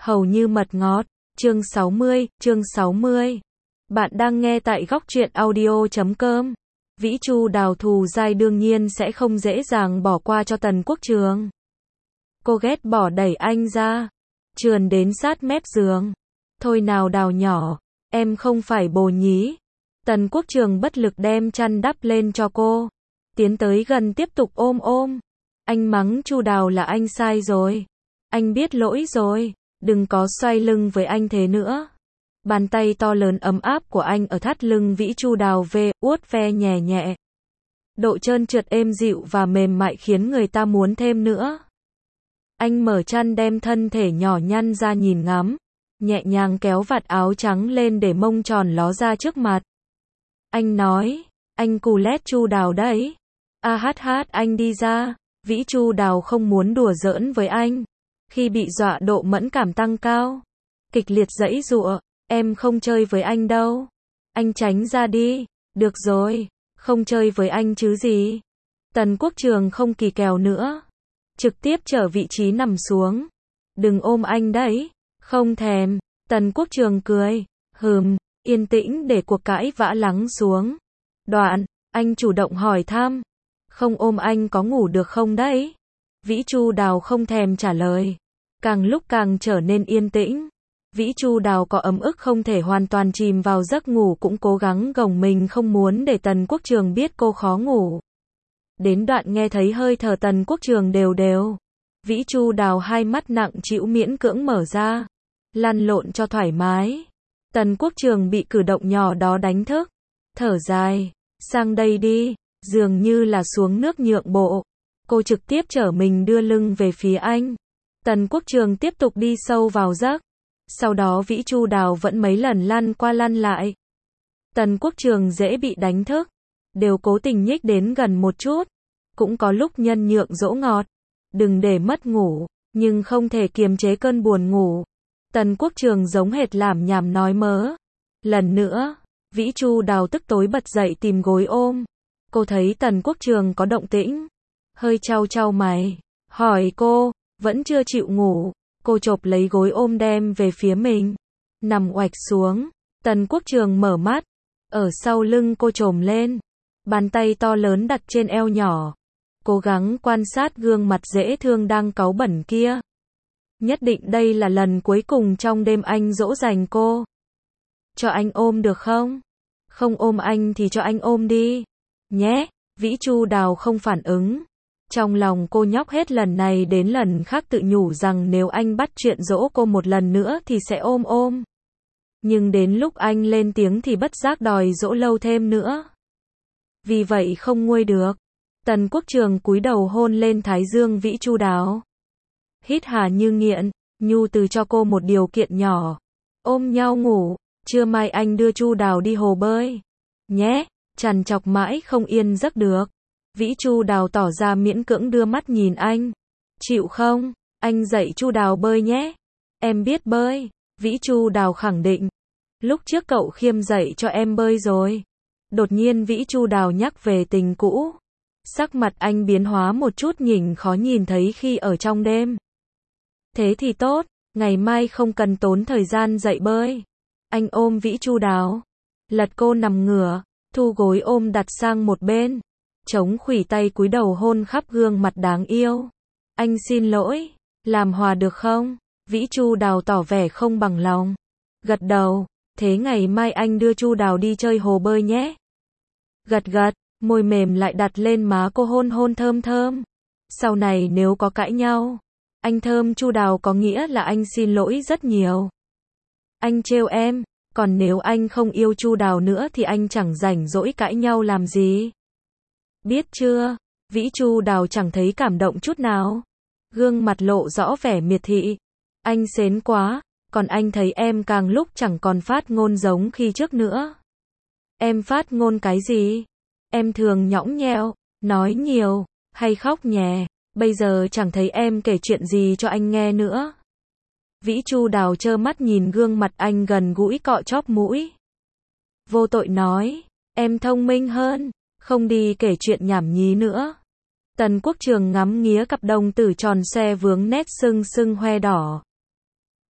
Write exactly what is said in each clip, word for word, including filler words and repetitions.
Hầu như mật ngọt. Chương sáu mươi, chương sáu mươi. Bạn đang nghe tại góc truyện audio chấm com. Vĩ Chu Đào thù dai đương nhiên sẽ không dễ dàng bỏ qua cho Tần Quốc Trường. Cô ghét bỏ đẩy anh ra, trườn đến sát mép giường. Thôi nào Đào nhỏ, em không phải bồ nhí. Tần Quốc Trường bất lực đem chăn đắp lên cho cô. Tiến tới gần tiếp tục ôm ôm. Anh mắng Chu Đào là anh sai rồi. Anh biết lỗi rồi. Đừng có xoay lưng với anh thế nữa. Bàn tay to lớn ấm áp của anh ở thắt lưng Vĩ Chu Đào về, uốt ve nhẹ nhẹ. Độ trơn trượt êm dịu và mềm mại khiến người ta muốn thêm nữa. Anh mở chăn đem thân thể nhỏ nhăn ra nhìn ngắm. Nhẹ nhàng kéo vạt áo trắng lên để mông tròn ló ra trước mặt. Anh nói, anh cù lét Chu Đào đấy. A hát hát anh đi ra. Vĩ Chu Đào không muốn đùa giỡn với anh. Khi bị dọa độ mẫn cảm tăng cao. Kịch liệt giãy giụa, em không chơi với anh đâu. Anh tránh ra đi. Được rồi, không chơi với anh chứ gì. Tần Quốc Trường không kỳ kèo nữa. Trực tiếp trở vị trí nằm xuống. Đừng ôm anh đấy. Không thèm. Tần Quốc Trường cười. Hừm, yên tĩnh để cuộc cãi vã lắng xuống. Đoạn, anh chủ động hỏi thăm. Không ôm anh có ngủ được không đấy? Vĩ Chu Đào không thèm trả lời. Càng lúc càng trở nên yên tĩnh. Vĩ Chu Đào có ấm ức không thể hoàn toàn chìm vào giấc ngủ cũng cố gắng gồng mình không muốn để Tần Quốc Trường biết cô khó ngủ. Đến đoạn nghe thấy hơi thở Tần Quốc Trường đều đều. Vĩ Chu Đào hai mắt nặng trĩu miễn cưỡng mở ra. Lăn lộn cho thoải mái. Tần Quốc Trường bị cử động nhỏ đó đánh thức. Thở dài. Sang đây đi. Dường như là xuống nước nhượng bộ. Cô trực tiếp trở mình đưa lưng về phía anh. Tần Quốc Trường tiếp tục đi sâu vào giấc. Sau đó Vĩ Chu Đào vẫn mấy lần lăn qua lăn lại. Tần Quốc Trường dễ bị đánh thức. Đều cố tình nhích đến gần một chút. Cũng có lúc nhân nhượng dỗ ngọt. Đừng để mất ngủ. Nhưng không thể kiềm chế cơn buồn ngủ. Tần Quốc Trường giống hệt làm nhảm nói mớ. Lần nữa, Vĩ Chu Đào tức tối bật dậy tìm gối ôm. Cô thấy Tần Quốc Trường có động tĩnh. Hơi chau chau mày. Hỏi cô, vẫn chưa chịu ngủ. Cô chộp lấy gối ôm đem về phía mình. Nằm oạch xuống. Tần Quốc Trường mở mắt. Ở sau lưng cô chồm lên. Bàn tay to lớn đặt trên eo nhỏ. Cố gắng quan sát gương mặt dễ thương đang cáu bẩn kia. Nhất định đây là lần cuối cùng trong đêm anh dỗ dành cô. Cho anh ôm được không? Không ôm anh thì cho anh ôm đi. Nhé. Vĩ Chu Đào không phản ứng. Trong lòng cô nhóc hết lần này đến lần khác tự nhủ rằng nếu anh bắt chuyện dỗ cô một lần nữa thì sẽ ôm ôm. Nhưng đến lúc anh lên tiếng thì bất giác đòi dỗ lâu thêm nữa. Vì vậy không nguôi được. Tần Quốc Trường cúi đầu hôn lên thái dương Vĩ Chu Đào. Hít hà như nghiện, nhu từ cho cô một điều kiện nhỏ. Ôm nhau ngủ, trưa mai anh đưa Chu Đào đi hồ bơi. Nhé, trằn trọc mãi không yên giấc được. Vĩ Chu Đào tỏ ra miễn cưỡng đưa mắt nhìn anh. Chịu không? Anh dạy Chu Đào bơi nhé. Em biết bơi. Vĩ Chu Đào khẳng định. Lúc trước cậu Khiêm dạy cho em bơi rồi. Đột nhiên Vĩ Chu Đào nhắc về tình cũ. Sắc mặt anh biến hóa một chút nhìn khó nhìn thấy khi ở trong đêm. Thế thì tốt, ngày mai không cần tốn thời gian dạy bơi. Anh ôm Vĩ Chu Đào. Lật cô nằm ngửa, thu gối ôm đặt sang một bên. Chống khuỷu tay cúi đầu hôn khắp gương mặt đáng yêu. Anh xin lỗi, làm hòa được không? Vĩ Chu Đào tỏ vẻ không bằng lòng. Gật đầu, thế ngày mai anh đưa Chu Đào đi chơi hồ bơi nhé. Gật gật, môi mềm lại đặt lên má cô hôn hôn thơm thơm. Sau này nếu có cãi nhau, anh thơm Chu Đào có nghĩa là anh xin lỗi rất nhiều. Anh trêu em, còn nếu anh không yêu Chu Đào nữa thì anh chẳng rảnh rỗi cãi nhau làm gì. Biết chưa? Vĩ Chu Đào chẳng thấy cảm động chút nào. Gương mặt lộ rõ vẻ miệt thị. Anh xến quá, còn anh thấy em càng lúc chẳng còn phát ngôn giống khi trước nữa. Em phát ngôn cái gì? Em thường nhõng nhẽo, nói nhiều, hay khóc nhè. Bây giờ chẳng thấy em kể chuyện gì cho anh nghe nữa. Vĩ Chu Đào trơ mắt nhìn gương mặt anh gần gũi cọ chóp mũi. Vô tội nói, em thông minh hơn. Không đi kể chuyện nhảm nhí nữa. Tần Quốc Trường ngắm nghía cặp đồng tử tròn xoe vướng nét sưng sưng hoe đỏ.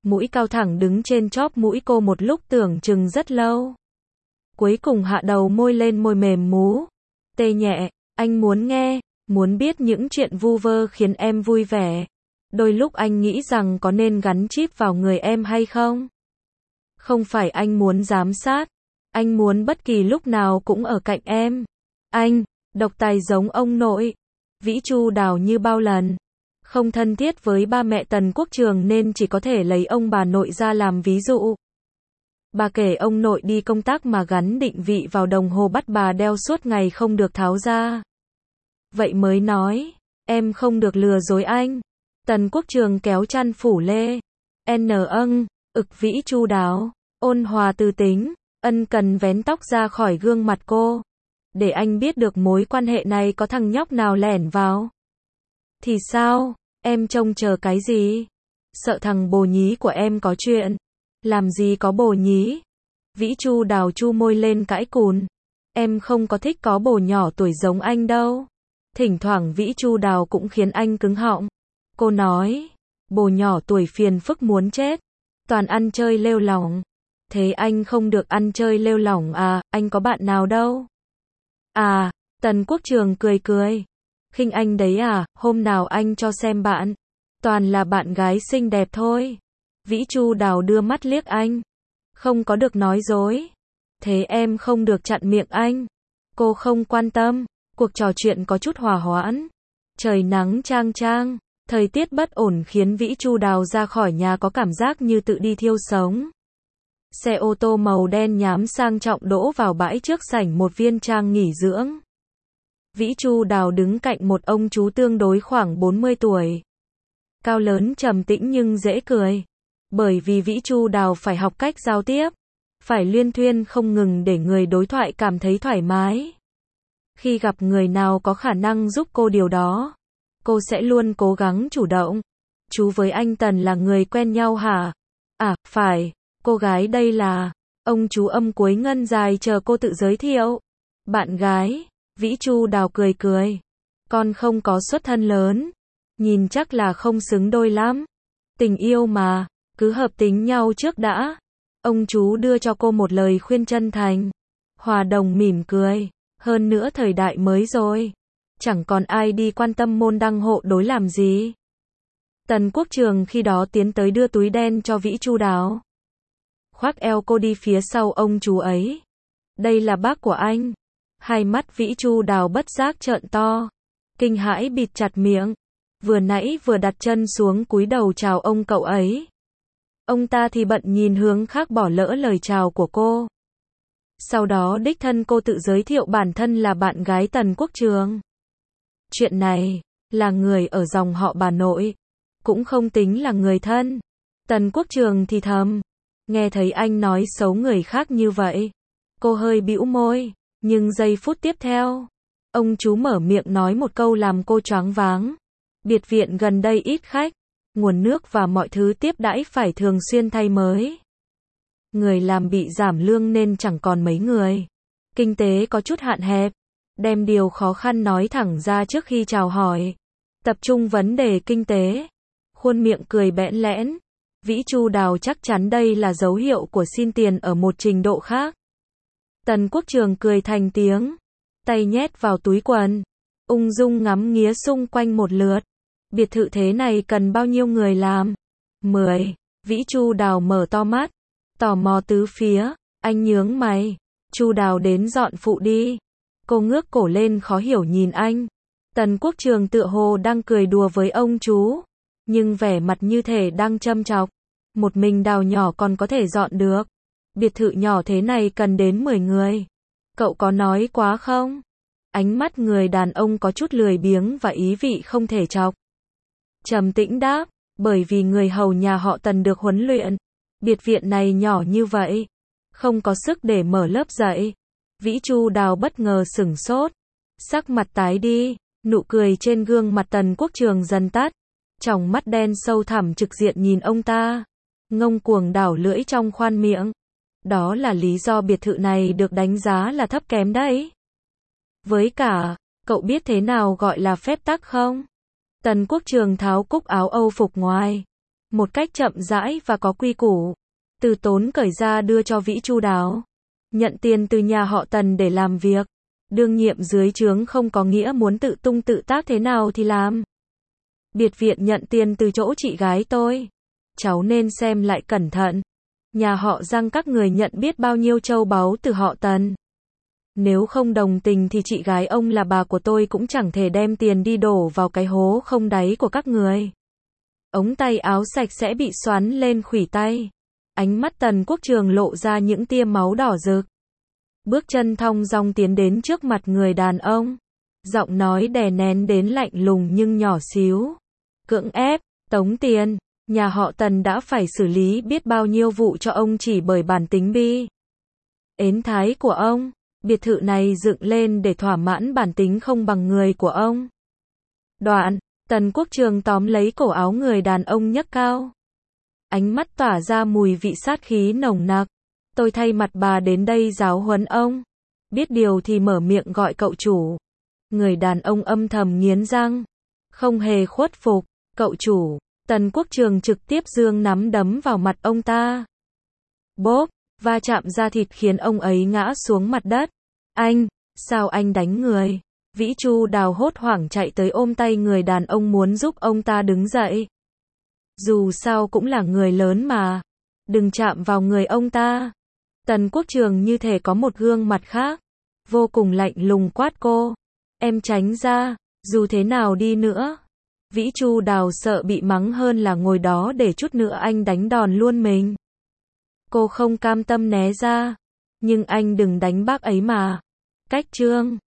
Mũi cao thẳng đứng trên chóp mũi cô một lúc tưởng chừng rất lâu. Cuối cùng hạ đầu môi lên môi mềm mú. Tê nhẹ, anh muốn nghe, muốn biết những chuyện vu vơ khiến em vui vẻ. Đôi lúc anh nghĩ rằng có nên gắn chip vào người em hay không? Không phải anh muốn giám sát, anh muốn bất kỳ lúc nào cũng ở cạnh em. Anh, độc tài giống ông nội. Vĩ Chu Đào như bao lần. Không thân thiết với ba mẹ Tần Quốc Trường nên chỉ có thể lấy ông bà nội ra làm ví dụ. Bà kể ông nội đi công tác mà gắn định vị vào đồng hồ bắt bà đeo suốt ngày không được tháo ra. Vậy mới nói, em không được lừa dối anh. Tần Quốc Trường kéo chăn phủ lê. N âng, ực Vĩ Chu Đáo, ôn hòa tư tính, ân cần vén tóc ra khỏi gương mặt cô. Để anh biết được mối quan hệ này có thằng nhóc nào lẻn vào. Thì sao, em trông chờ cái gì? Sợ thằng bồ nhí của em có chuyện. Làm gì có bồ nhí? Vĩ Chu Đào chu môi lên cãi cùn. Em không có thích có bồ nhỏ tuổi giống anh đâu. Thỉnh thoảng Vĩ Chu Đào cũng khiến anh cứng họng. Cô nói, bồ nhỏ tuổi phiền phức muốn chết. Toàn ăn chơi lêu lỏng. Thế anh không được ăn chơi lêu lỏng à, anh có bạn nào đâu? À, Tần Quốc Trường cười cười. Khinh anh đấy à, hôm nào anh cho xem bạn. Toàn là bạn gái xinh đẹp thôi. Vĩ Chu Đào đưa mắt liếc anh. Không có được nói dối. Thế em không được chặn miệng anh. Cô không quan tâm. Cuộc trò chuyện có chút hòa hoãn. Trời nắng chang chang. Thời tiết bất ổn khiến Vĩ Chu Đào ra khỏi nhà có cảm giác như tự đi thiêu sống. Xe ô tô màu đen nhám sang trọng đỗ vào bãi trước sảnh một viên trang nghỉ dưỡng. Vĩ Chu Đào đứng cạnh một ông chú tương đối khoảng bốn mươi tuổi. Cao lớn trầm tĩnh nhưng dễ cười. Bởi vì Vĩ Chu Đào phải học cách giao tiếp. Phải luyên thuyên không ngừng để người đối thoại cảm thấy thoải mái. Khi gặp người nào có khả năng giúp cô điều đó, cô sẽ luôn cố gắng chủ động. Chú với anh Tần là người quen nhau hả? À, phải. Cô gái đây là... Ông chú âm cuối ngân dài chờ cô tự giới thiệu. Bạn gái. Vĩ Chu Đào cười cười. Con không có xuất thân lớn. Nhìn chắc là không xứng đôi lắm. Tình yêu mà, cứ hợp tính nhau trước đã. Ông chú đưa cho cô một lời khuyên chân thành. Hòa Đồng mỉm cười. Hơn nữa thời đại mới rồi. Chẳng còn ai đi quan tâm môn đăng hộ đối làm gì. Tần Quốc Trường khi đó tiến tới đưa túi đen cho Vĩ Chu Đào. Khoác eo cô đi phía sau ông chú ấy. Đây là bác của anh. Hai mắt Vĩ Chu Đào bất giác trợn to. Kinh hãi bịt chặt miệng. Vừa nãy vừa đặt chân xuống cúi đầu chào ông cậu ấy. Ông ta thì bận nhìn hướng khác bỏ lỡ lời chào của cô. Sau đó đích thân cô tự giới thiệu bản thân là bạn gái Tần Quốc Trường. Chuyện này, là người ở dòng họ bà nội. Cũng không tính là người thân. Tần Quốc Trường thì thầm. Nghe thấy anh nói xấu người khác như vậy. Cô hơi bĩu môi. Nhưng giây phút tiếp theo, ông chú mở miệng nói một câu làm cô choáng váng. Biệt viện gần đây ít khách. Nguồn nước và mọi thứ tiếp đãi phải thường xuyên thay mới. Người làm bị giảm lương nên chẳng còn mấy người. Kinh tế có chút hạn hẹp. Đem điều khó khăn nói thẳng ra trước khi chào hỏi. Tập trung vấn đề kinh tế. Khuôn miệng cười bẽn lẽn. Vĩ Chu Đào chắc chắn đây là dấu hiệu của xin tiền ở một trình độ khác. Tần Quốc Trường cười thành tiếng. Tay nhét vào túi quần. Ung dung ngắm nghía xung quanh một lượt. Biệt thự thế này cần bao nhiêu người làm? Mười. Vĩ Chu Đào mở to mắt. Tò mò tứ phía. Anh nhướng mày. Chu Đào đến dọn phụ đi. Cô ngước cổ lên khó hiểu nhìn anh. Tần Quốc Trường tựa hồ đang cười đùa với ông chú. Nhưng vẻ mặt như thể đang châm chọc. Một mình Đào nhỏ còn có thể dọn được. Biệt thự nhỏ thế này cần đến mười người. Cậu có nói quá không? Ánh mắt người đàn ông có chút lười biếng và ý vị không thể chọc. Trầm tĩnh đáp, bởi vì người hầu nhà họ Tần được huấn luyện. Biệt viện này nhỏ như vậy. Không có sức để mở lớp dạy. Vĩ Chu Đào bất ngờ sửng sốt. Sắc mặt tái đi. Nụ cười trên gương mặt Tần Quốc Trường dần tắt. Tròng mắt đen sâu thẳm trực diện nhìn ông ta. Ngông cuồng đảo lưỡi trong khoan miệng. Đó là lý do biệt thự này được đánh giá là thấp kém đấy. Với cả, cậu biết thế nào gọi là phép tắc không? Tần Quốc Trường tháo cúc áo Âu phục ngoài. Một cách chậm rãi và có quy củ. Từ Tốn cởi ra đưa cho Vĩ Chu Đào. Nhận tiền từ nhà họ Tần để làm việc. Đương nhiệm dưới trướng không có nghĩa muốn tự tung tự tác thế nào thì làm. Biệt viện nhận tiền từ chỗ chị gái tôi. Cháu nên xem lại cẩn thận. Nhà họ Giang các người nhận biết bao nhiêu châu báu từ họ Tần. Nếu không đồng tình thì chị gái ông là bà của tôi cũng chẳng thể đem tiền đi đổ vào cái hố không đáy của các người. Ống tay áo sạch sẽ bị xoắn lên khuỷu tay. Ánh mắt Tần Quốc Trường lộ ra những tia máu đỏ rực. Bước chân thong dong tiến đến trước mặt người đàn ông. Giọng nói đè nén đến lạnh lùng nhưng nhỏ xíu. Cưỡng ép, tống tiền. Nhà họ Tần đã phải xử lý biết bao nhiêu vụ cho ông chỉ bởi bản tính bi ến thái của ông. Biệt thự này dựng lên để thỏa mãn bản tính không bằng người của ông. Đoạn, Tần Quốc Trường tóm lấy cổ áo người đàn ông nhấc cao. Ánh mắt tỏa ra mùi vị sát khí nồng nặc. Tôi thay mặt bà đến đây giáo huấn ông. Biết điều thì mở miệng gọi cậu chủ. Người đàn ông âm thầm nghiến răng. Không hề khuất phục. Cậu chủ. Tần Quốc Trường trực tiếp giương nắm đấm vào mặt ông ta. Bốp, va chạm da thịt khiến ông ấy ngã xuống mặt đất. Anh, sao anh đánh người? Vĩ Chu Đào hốt hoảng chạy tới ôm tay người đàn ông muốn giúp ông ta đứng dậy. Dù sao cũng là người lớn mà. Đừng chạm vào người ông ta. Tần Quốc Trường như thể có một gương mặt khác. Vô cùng lạnh lùng quát cô. Em tránh ra, dù thế nào đi nữa. Vĩ Chu Đào sợ bị mắng hơn là ngồi đó để chút nữa anh đánh đòn luôn mình. Cô không cam tâm né ra. Nhưng anh đừng đánh bác ấy mà. Cách chương